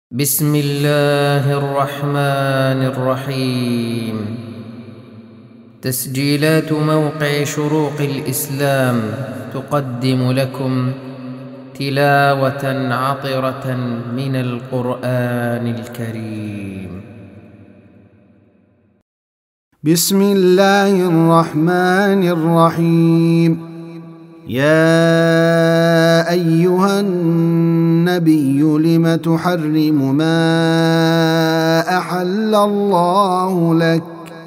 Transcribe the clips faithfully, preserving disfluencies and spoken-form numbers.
بسم الله الرحمن الرحيم. تسجيلات موقع شروق الإسلام تقدم لكم تلاوة عطرة من القرآن الكريم. بسم الله الرحمن الرحيم. يا أيها النبي لم تحرم ما أحل الله لك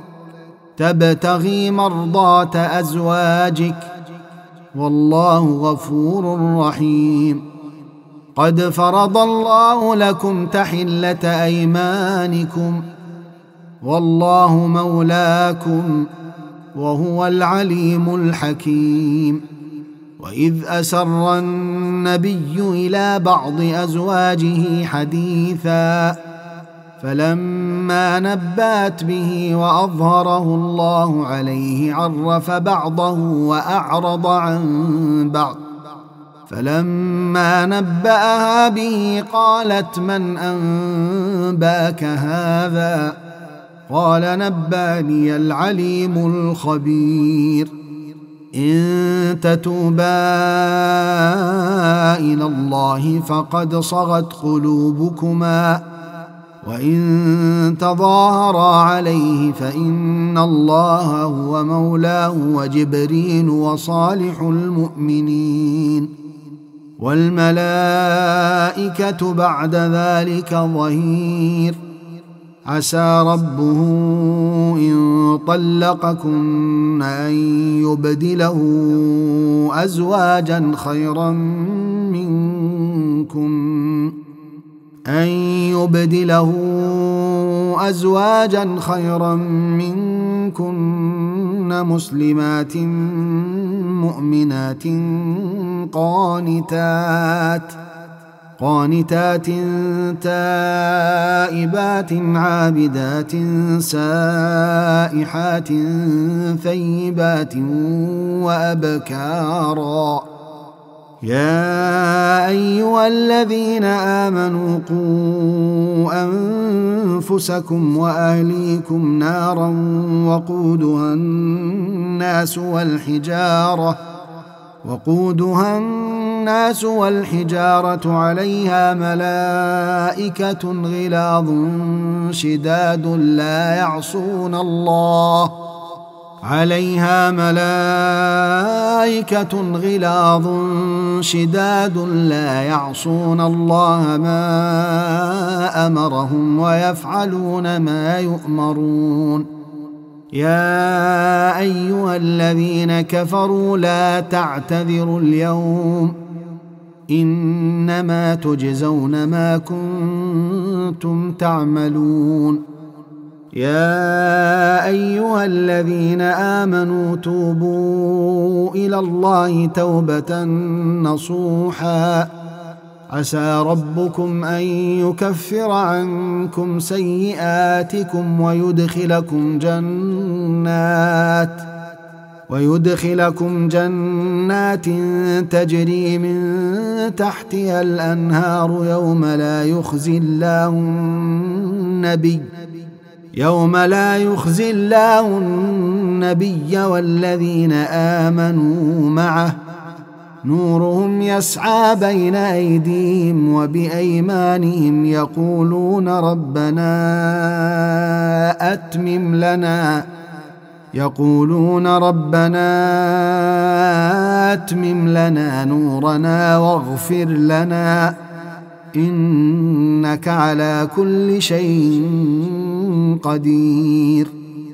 تبتغي مرضات أزواجك والله غفور رحيم. قد فرض الله لكم تحلة أيمانكم والله مولاكم وهو العليم الحكيم. وإذ أسر النبي إلى بعض أزواجه حديثا فلما نبأت به وأظهره الله عليه عرف بعضه وأعرض عن بعض. فلما نبأها به قالت من أنبأك هذا؟ قال نبأني العليم الخبير. إن تتوبا إلى الله فقد صغت قلوبكما وإن تظاهرا عليه فإن الله هو مولاه وجبريل وصالح المؤمنين والملائكة بعد ذلك ظهير. عسى ربه إن طلقكن أن يبدله أزواجا خيرا منكم أن يبدله أزواجا خيرا منكن مسلمات مؤمنات قانتات قانتات تائبات عابدات سائحات ثيبات وأبكارا. يا أيها الذين آمنوا قوا أنفسكم وأهليكم نارا وقودها الناس والحجارة وقودها الناس والحجارة عليها ملائكة غلاظ شداد لا يعصون الله عليها ملائكة غلاظ شداد لا يعصون الله ما أمرهم ويفعلون ما يؤمرون. يا أيها الذين كفروا لا تعتذروا اليوم إنما تجزون ما كنتم تعملون. يا أيها الذين آمنوا توبوا إلى الله توبة نصوحا عسى ربكم أن يكفر عنكم سيئاتكم ويدخلكم جنات ويدخلكم جنات تجري من تحتها الأنهار يوم لا يخزي الله النبي يوم لا يخزي الله النبي والذين آمنوا معه نورهم يسعى بين أيديهم وبأيمانهم يقولون ربنا أتمم لنا يقولون ربنا أتمم لنا نورنا واغفر لنا إنك على كل شيء قدير.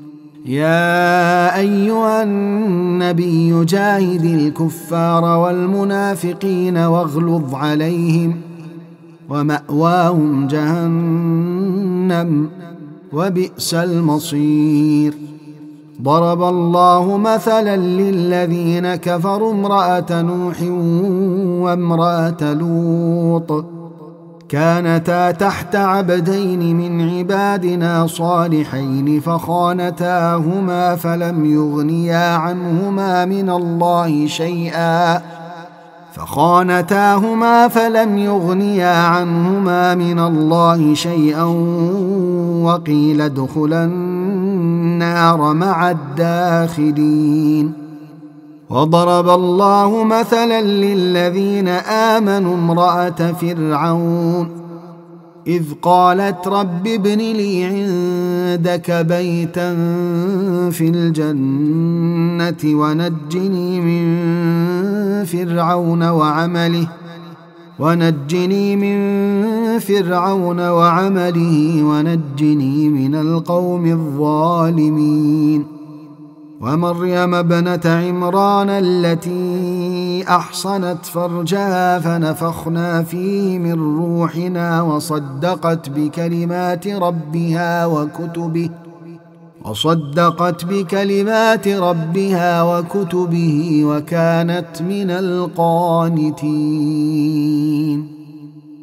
يا أيها النبي جاهد الكفار والمنافقين واغلظ عليهم ومأواهم جهنم وبئس المصير. ضرب الله مثلا للذين كفروا امرأة نوح وامرأة لوط كانتا تحت عبدين من عبادنا صالحين فخانتاهما فلم يغنيا عنهما من الله شيئا فخانتاهما فلم يغنيا عنهما من الله شيئا وقيل ادخلا النار مع الداخلين. وضرب الله مثلا للذين آمنوا امرأة فرعون إذ قالت رب ابن لي عندك بيتا في الجنة ونجني من فرعون وعمله ونجني من فرعون وعمله ونجني من القوم الظالمين. ومريم ابنة عمران التي أحصنت فرجها فنفخنا فيه من روحنا وصدقت بكلمات ربها وكتبه وصدقت بكلمات ربها وكتبه وكانت من القانتين.